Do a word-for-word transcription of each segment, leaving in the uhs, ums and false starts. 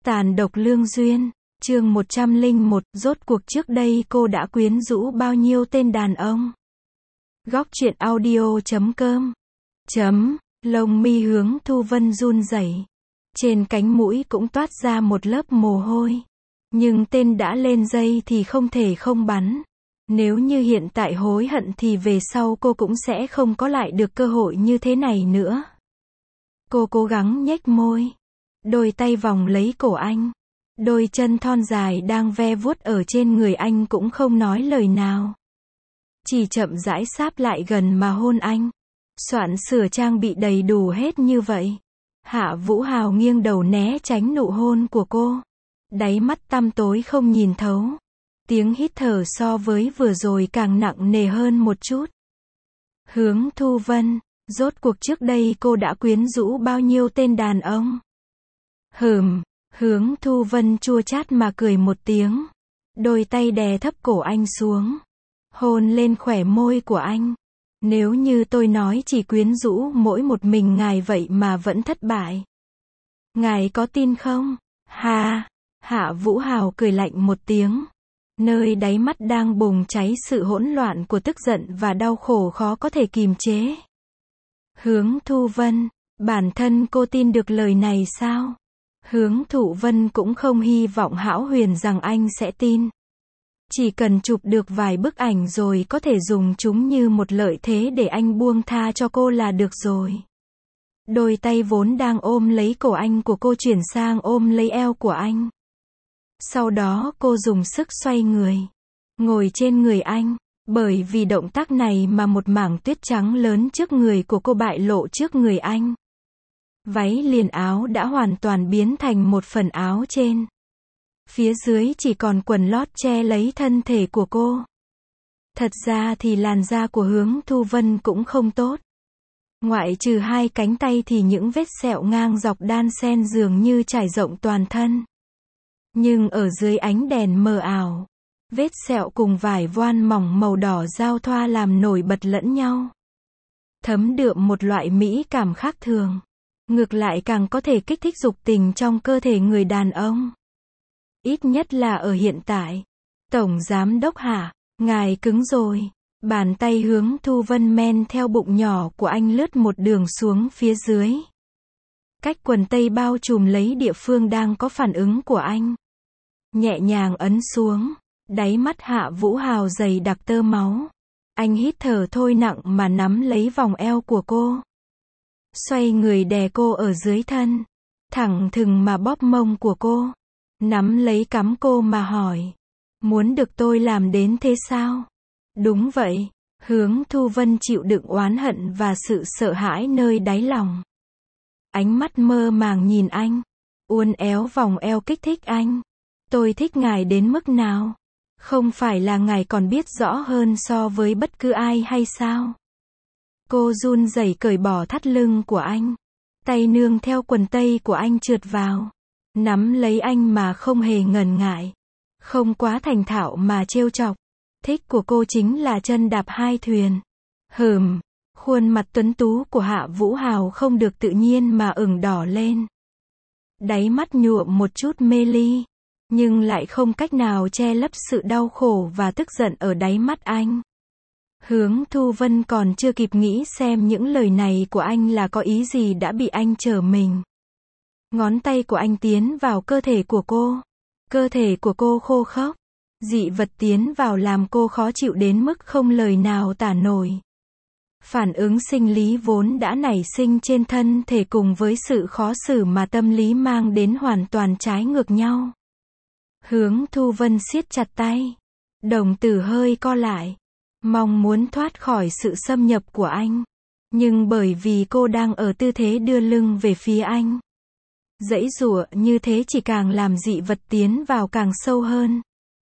Tàn độc lương duyên, chương một trăm lẻ một, rốt cuộc trước đây cô đã quyến rũ bao nhiêu tên đàn ông. Góc truyện audio chấm com chấm, lông mi Hướng Thu Vân run rẩy. Trên cánh mũi cũng toát ra một lớp mồ hôi. Nhưng tên đã lên dây thì không thể không bắn. Nếu như hiện tại hối hận thì về sau cô cũng sẽ không có lại được cơ hội như thế này nữa. Cô cố gắng nhếch môi. Đôi tay vòng lấy cổ anh. Đôi chân thon dài đang ve vuốt ở trên người anh cũng không nói lời nào. Chỉ chậm rãi sáp lại gần mà hôn anh. Soạn sửa trang bị đầy đủ hết như vậy. Hạ Vũ Hào nghiêng đầu né tránh nụ hôn của cô. Đáy mắt tăm tối không nhìn thấu. Tiếng hít thở so với vừa rồi càng nặng nề hơn một chút. Hướng Thu Vân, rốt cuộc trước đây cô đã quyến rũ bao nhiêu tên đàn ông? Hừm, Hướng Thu Vân chua chát mà cười một tiếng. Đôi tay đè thấp cổ anh xuống. Hôn lên khóe môi của anh. Nếu như tôi nói chỉ quyến rũ mỗi một mình ngài vậy mà vẫn thất bại. Ngài có tin không? Ha! Hạ Vũ Hào cười lạnh một tiếng. Nơi đáy mắt đang bùng cháy sự hỗn loạn của tức giận và đau khổ khó có thể kìm chế. Hướng Thu Vân, bản thân cô tin được lời này sao? Hướng Thụ Vân cũng không hy vọng hão huyền rằng anh sẽ tin. Chỉ cần chụp được vài bức ảnh rồi có thể dùng chúng như một lợi thế để anh buông tha cho cô là được rồi. Đôi tay vốn đang ôm lấy cổ anh của cô chuyển sang ôm lấy eo của anh. Sau đó cô dùng sức xoay người. Ngồi trên người anh. Bởi vì động tác này mà một mảng tuyết trắng lớn trước người của cô bại lộ trước người anh. Váy liền áo đã hoàn toàn biến thành một phần áo trên. Phía dưới chỉ còn quần lót che lấy thân thể của cô. Thật ra thì làn da của Hướng Thu Vân cũng không tốt. Ngoại trừ hai cánh tay thì những vết sẹo ngang dọc đan xen dường như trải rộng toàn thân. Nhưng ở dưới ánh đèn mờ ảo, vết sẹo cùng vải voan mỏng màu đỏ giao thoa làm nổi bật lẫn nhau. Thấm đượm một loại mỹ cảm khác thường. Ngược lại càng có thể kích thích dục tình trong cơ thể người đàn ông. Ít nhất là ở hiện tại. Tổng Giám Đốc Hạ, ngài cứng rồi. Bàn tay Hướng Thu Vân men theo bụng nhỏ của anh lướt một đường xuống phía dưới. Cách quần tây bao trùm lấy địa phương đang có phản ứng của anh. Nhẹ nhàng ấn xuống. Đáy mắt Hạ Vũ Hào dày đặc tơ máu. Anh hít thở thôi nặng mà nắm lấy vòng eo của cô. Xoay người đè cô ở dưới thân. Thẳng thừng mà bóp mông của cô. Nắm lấy cắm cô mà hỏi. Muốn được tôi làm đến thế sao? Đúng vậy. Hướng Thu Vân chịu đựng oán hận và sự sợ hãi nơi đáy lòng. Ánh mắt mơ màng nhìn anh. Uốn éo vòng eo kích thích anh. Tôi thích ngài đến mức nào? Không phải là ngài còn biết rõ hơn so với bất cứ ai hay sao? Cô run rẩy cởi bỏ thắt lưng của anh. Tay nương theo quần tây của anh trượt vào. Nắm lấy anh mà không hề ngần ngại. Không quá thành thạo mà trêu chọc. Thích của cô chính là chân đạp hai thuyền. Hừm, khuôn mặt tuấn tú của Hạ Vũ Hào không được tự nhiên mà ửng đỏ lên. Đáy mắt nhuộm một chút mê ly. Nhưng lại không cách nào che lấp sự đau khổ và tức giận ở đáy mắt anh. Hướng Thu Vân còn chưa kịp nghĩ xem những lời này của anh là có ý gì đã bị anh trở mình. Ngón tay của anh tiến vào cơ thể của cô. Cơ thể của cô khô khốc. Dị vật tiến vào làm cô khó chịu đến mức không lời nào tả nổi. Phản ứng sinh lý vốn đã nảy sinh trên thân thể cùng với sự khó xử mà tâm lý mang đến hoàn toàn trái ngược nhau. Hướng Thu Vân siết chặt tay. Đồng tử hơi co lại. Mong muốn thoát khỏi sự xâm nhập của anh. Nhưng bởi vì cô đang ở tư thế đưa lưng về phía anh. Giãy giụa như thế chỉ càng làm dị vật tiến vào càng sâu hơn.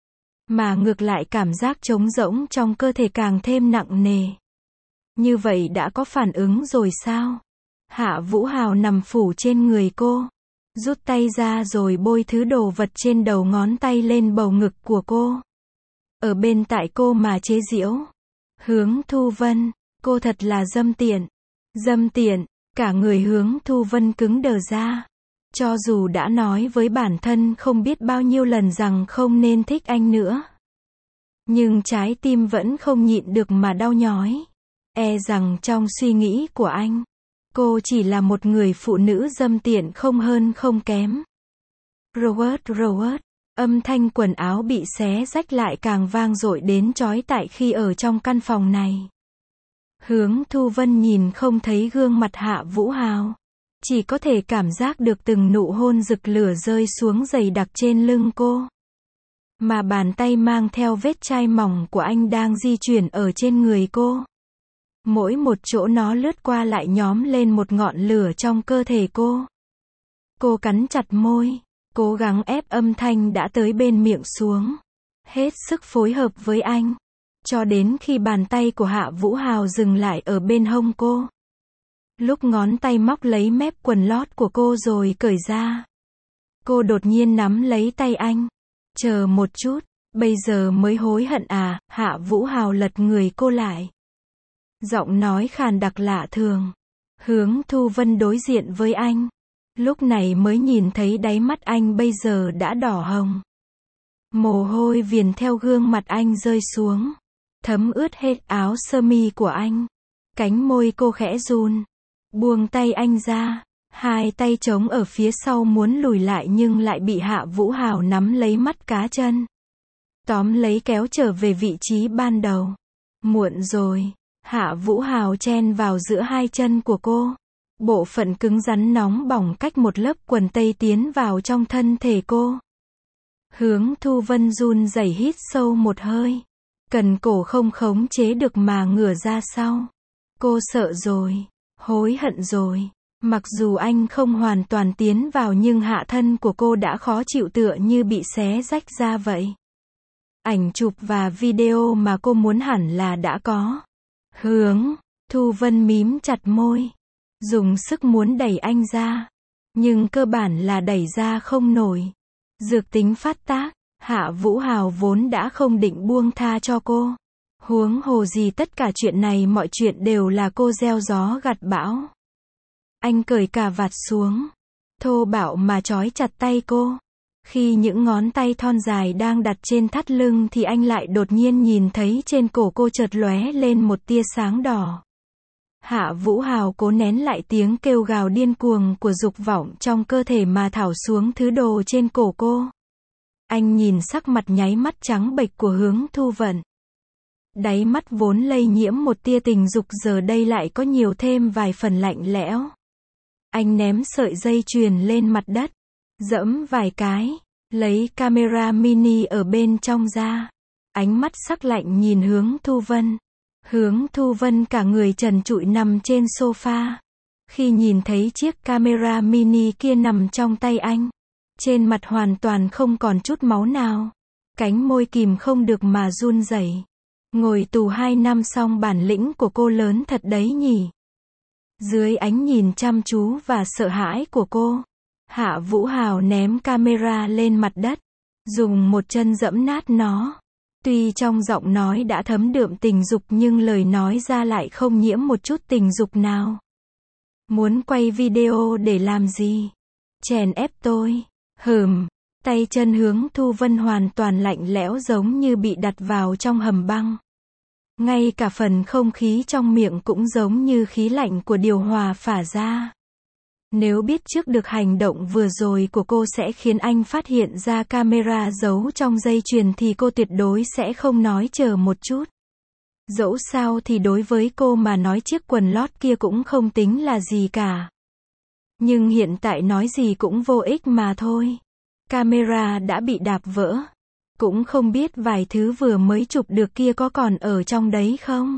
Mà ngược lại cảm giác trống rỗng trong cơ thể càng thêm nặng nề. Như vậy đã có phản ứng rồi sao? Hạ Vũ Hào nằm phủ trên người cô. Rút tay ra rồi bôi thứ đồ vật trên đầu ngón tay lên bầu ngực của cô. Ở bên tại cô mà chế giễu. Hướng Thu Vân, cô thật là dâm tiện. Dâm tiện, cả người Hướng Thu Vân cứng đờ ra. Cho dù đã nói với bản thân không biết bao nhiêu lần rằng không nên thích anh nữa. Nhưng trái tim vẫn không nhịn được mà đau nhói. E rằng trong suy nghĩ của anh, cô chỉ là một người phụ nữ dâm tiện không hơn không kém. Robert, Robert. Âm thanh quần áo bị xé rách lại càng vang dội đến chói tai khi ở trong căn phòng này. Hướng Thu Vân nhìn không thấy gương mặt Hạ Vũ Hào. Chỉ có thể cảm giác được từng nụ hôn rực lửa rơi xuống dày đặc trên lưng cô. Mà bàn tay mang theo vết chai mỏng của anh đang di chuyển ở trên người cô. Mỗi một chỗ nó lướt qua lại nhóm lên một ngọn lửa trong cơ thể cô. Cô cắn chặt môi, cố gắng ép âm thanh đã tới bên miệng xuống. Hết sức phối hợp với anh. Cho đến khi bàn tay của Hạ Vũ Hào dừng lại ở bên hông cô. Lúc ngón tay móc lấy mép quần lót của cô rồi cởi ra. Cô đột nhiên nắm lấy tay anh. Chờ một chút, bây giờ mới hối hận à? Hạ Vũ Hào lật người cô lại. Giọng nói khàn đặc lạ thường. Hướng Thu Vân đối diện với anh. Lúc này mới nhìn thấy đáy mắt anh bây giờ đã đỏ hồng. Mồ hôi viền theo gương mặt anh rơi xuống. Thấm ướt hết áo sơ mi của anh. Cánh môi cô khẽ run. Buông tay anh ra. Hai tay trống ở phía sau muốn lùi lại nhưng lại bị Hạ Vũ Hào nắm lấy mắt cá chân. Tóm lấy kéo trở về vị trí ban đầu. Muộn rồi. Hạ Vũ Hào chen vào giữa hai chân của cô. Bộ phận cứng rắn nóng bỏng cách một lớp quần tây tiến vào trong thân thể cô. Hướng Thu Vân run rẩy hít sâu một hơi. Cần cổ không khống chế được mà ngửa ra sau. Cô sợ rồi. Hối hận rồi. Mặc dù anh không hoàn toàn tiến vào nhưng hạ thân của cô đã khó chịu tựa như bị xé rách ra vậy. Ảnh chụp và video mà cô muốn hẳn là đã có. Hướng Thu Vân mím chặt môi. Dùng sức muốn đẩy anh ra. Nhưng cơ bản là đẩy ra không nổi. Dược tính phát tác. Hạ Vũ Hào vốn đã không định buông tha cho cô. Huống hồ gì tất cả chuyện này mọi chuyện đều là cô gieo gió gặt bão. Anh cởi cà vạt xuống. Thô bạo mà trói chặt tay cô. Khi những ngón tay thon dài đang đặt trên thắt lưng thì anh lại đột nhiên nhìn thấy trên cổ cô chợt lóe lên một tia sáng đỏ. Hạ Vũ Hào cố nén lại tiếng kêu gào điên cuồng của dục vọng trong cơ thể mà thảo xuống thứ đồ trên cổ cô. Anh nhìn sắc mặt nháy mắt trắng bệch của Hướng Thu Vân. Đáy mắt vốn lây nhiễm một tia tình dục giờ đây lại có nhiều thêm vài phần lạnh lẽo. Anh ném sợi dây chuyền lên mặt đất. Dẫm vài cái. Lấy camera mini ở bên trong ra. Ánh mắt sắc lạnh nhìn Hướng Thu Vân. Hướng Thu Vân cả người trần trụi nằm trên sofa. Khi nhìn thấy chiếc camera mini kia nằm trong tay anh. Trên mặt hoàn toàn không còn chút máu nào. Cánh môi kìm không được mà run rẩy. Ngồi tù hai năm xong bản lĩnh của cô lớn thật đấy nhỉ. Dưới ánh nhìn chăm chú và sợ hãi của cô. Hạ Vũ Hào ném camera lên mặt đất. Dùng một chân dẫm nát nó. Tuy trong giọng nói đã thấm đượm tình dục nhưng lời nói ra lại không nhiễm một chút tình dục nào. Muốn quay video để làm gì? Chèn ép tôi. Hừm. Tay chân Hướng Thu Vân hoàn toàn lạnh lẽo giống như bị đặt vào trong hầm băng. Ngay cả phần không khí trong miệng cũng giống như khí lạnh của điều hòa phả ra. Nếu biết trước được hành động vừa rồi của cô sẽ khiến anh phát hiện ra camera giấu trong dây chuyền thì cô tuyệt đối sẽ không nói chờ một chút. Dẫu sao thì đối với cô mà nói chiếc quần lót kia cũng không tính là gì cả. Nhưng hiện tại nói gì cũng vô ích mà thôi. Camera đã bị đạp vỡ. Cũng không biết vài thứ vừa mới chụp được kia có còn ở trong đấy không.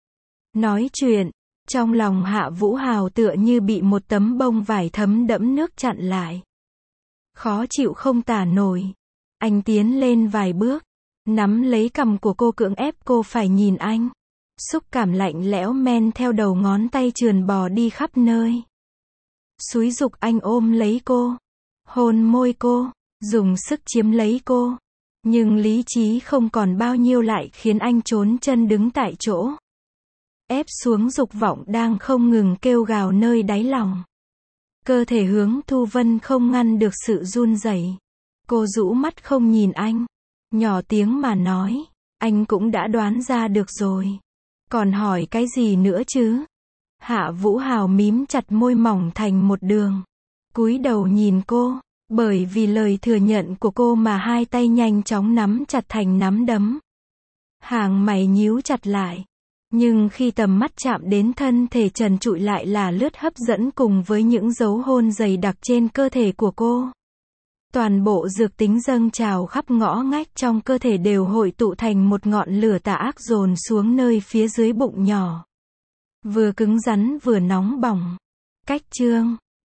Nói chuyện. Trong lòng Hạ Vũ Hào tựa như bị một tấm bông vải thấm đẫm nước chặn lại. Khó chịu không tả nổi. Anh tiến lên vài bước. Nắm lấy cằm của cô cưỡng ép cô phải nhìn anh. Xúc cảm lạnh lẽo men theo đầu ngón tay trườn bò đi khắp nơi. Xúi giục anh ôm lấy cô. Hôn môi cô. Dùng sức chiếm lấy cô. Nhưng lý trí không còn bao nhiêu lại khiến anh trốn chân đứng tại chỗ. Ép xuống dục vọng đang không ngừng kêu gào nơi đáy lòng. Cơ thể Hướng Thu Vân không ngăn được sự run rẩy. Cô rũ mắt không nhìn anh. Nhỏ tiếng mà nói. Anh cũng đã đoán ra được rồi. Còn hỏi cái gì nữa chứ? Hạ Vũ Hào mím chặt môi mỏng thành một đường. Cúi đầu nhìn cô. Bởi vì lời thừa nhận của cô mà hai tay nhanh chóng nắm chặt thành nắm đấm. Hàng mày nhíu chặt lại. Nhưng khi tầm mắt chạm đến thân thể trần trụi lại là lướt hấp dẫn cùng với những dấu hôn dày đặc trên cơ thể của cô. Toàn bộ dược tính dâng trào khắp ngõ ngách trong cơ thể đều hội tụ thành một ngọn lửa tà ác dồn xuống nơi phía dưới bụng nhỏ. Vừa cứng rắn vừa nóng bỏng. Cách chương